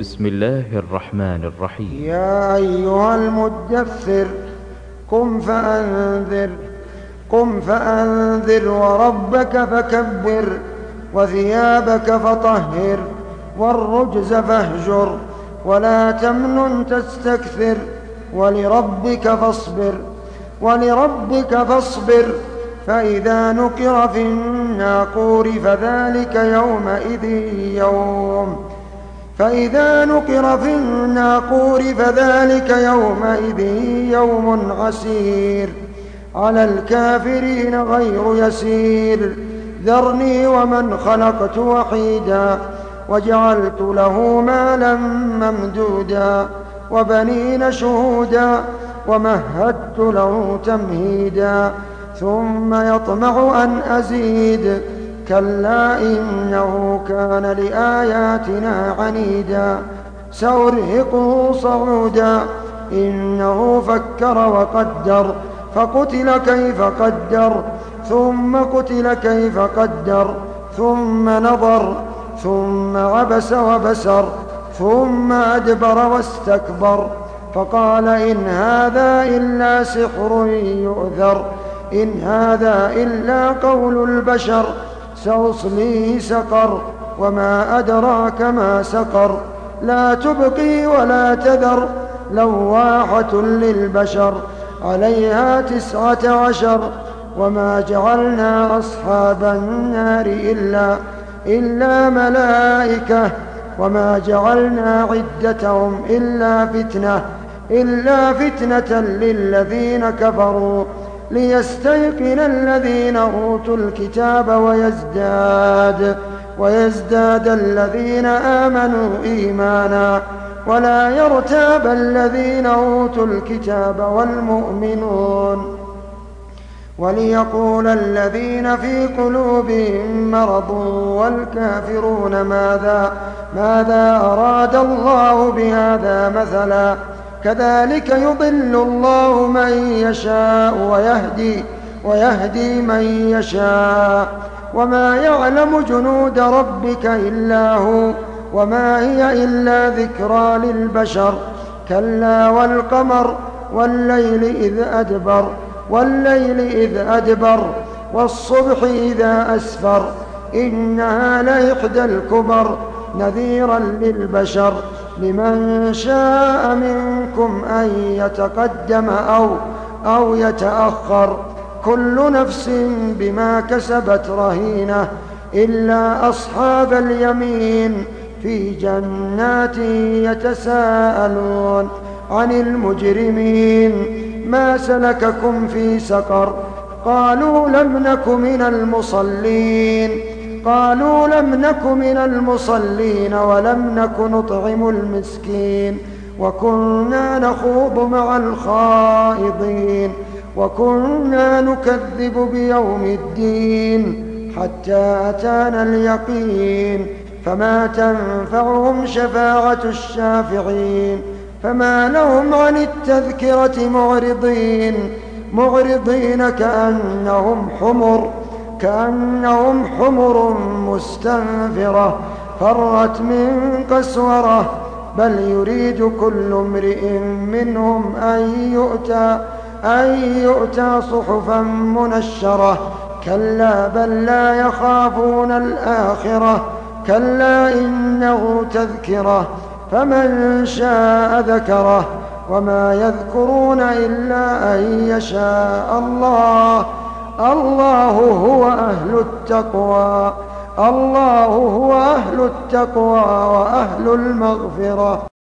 بسم الله الرحمن الرحيم. يا أيها المدثر قم فأنذر وربك فكبر وثيابك فطهر والرجز فاهجر ولا تمنن تستكثر ولربك فاصبر فإذا نقر في الناقور فذلك يومئذ يوم عسير على الكافرين غير يسير. ذرني ومن خلقت وحيدا وجعلت له مالا ممدودا وبنين شهودا ومهدت له تمهيدا ثم يطمع أن أزيد كلا إنه كان لآياتنا عنيدا سأرهقه صعودا إنه فكر وقدر فقتل كيف قدر قتل كيف قدر ثم نظر ثم عبس وبسر ثم أدبر واستكبر فقال إن هذا إلا سحر يؤثر إن هذا إلا قول البشر سأصليه سقر وما أدراك ما سقر لا تبقي ولا تذر لواحة للبشر عليها 19 وما جعلنا أصحاب النار إلا ملائكة وما جعلنا عدتهم إلا فتنة للذين كفروا ليستيقن الذين أوتوا الكتاب ويزداد الذين آمنوا إيمانا ولا يرتاب الذين أوتوا الكتاب والمؤمنون وليقول الذين في قلوبهم مرض والكافرون ماذا أراد الله بهذا مثلا كذلك يضل الله من يشاء ويهدي من يشاء وما يعلم جنود ربك إلا هو وما هي إلا ذكرى للبشر كلا والقمر والليل إذ أدبر والصبح إذا أسفر إنها لإحدى الكبر نذيرا للبشر لمن شاء منكم أن يتقدم أو يتأخر كل نفس بما كسبت رهينة إلا أصحاب اليمين في جنات يتساءلون عن المجرمين ما سلككم في سقر قالوا لم نك من المصلين ولم نك نطعم المسكين وكنا نخوض مع الخائضين وكنا نكذب بيوم الدين حتى أتانا اليقين فما تنفعهم شفاعة الشافعين فما لهم عن التذكرة معرضين كأنهم حمر مستنفرة فرت من قسورة بل يريد كل امرئ منهم أن يؤتى صحفا منشرة كلا بل لا يخافون الآخرة كلا إنه تذكرة فمن شاء ذكره وما يذكرون إلا أن يشاء الله هو أهل التقوى وأهل المغفرة.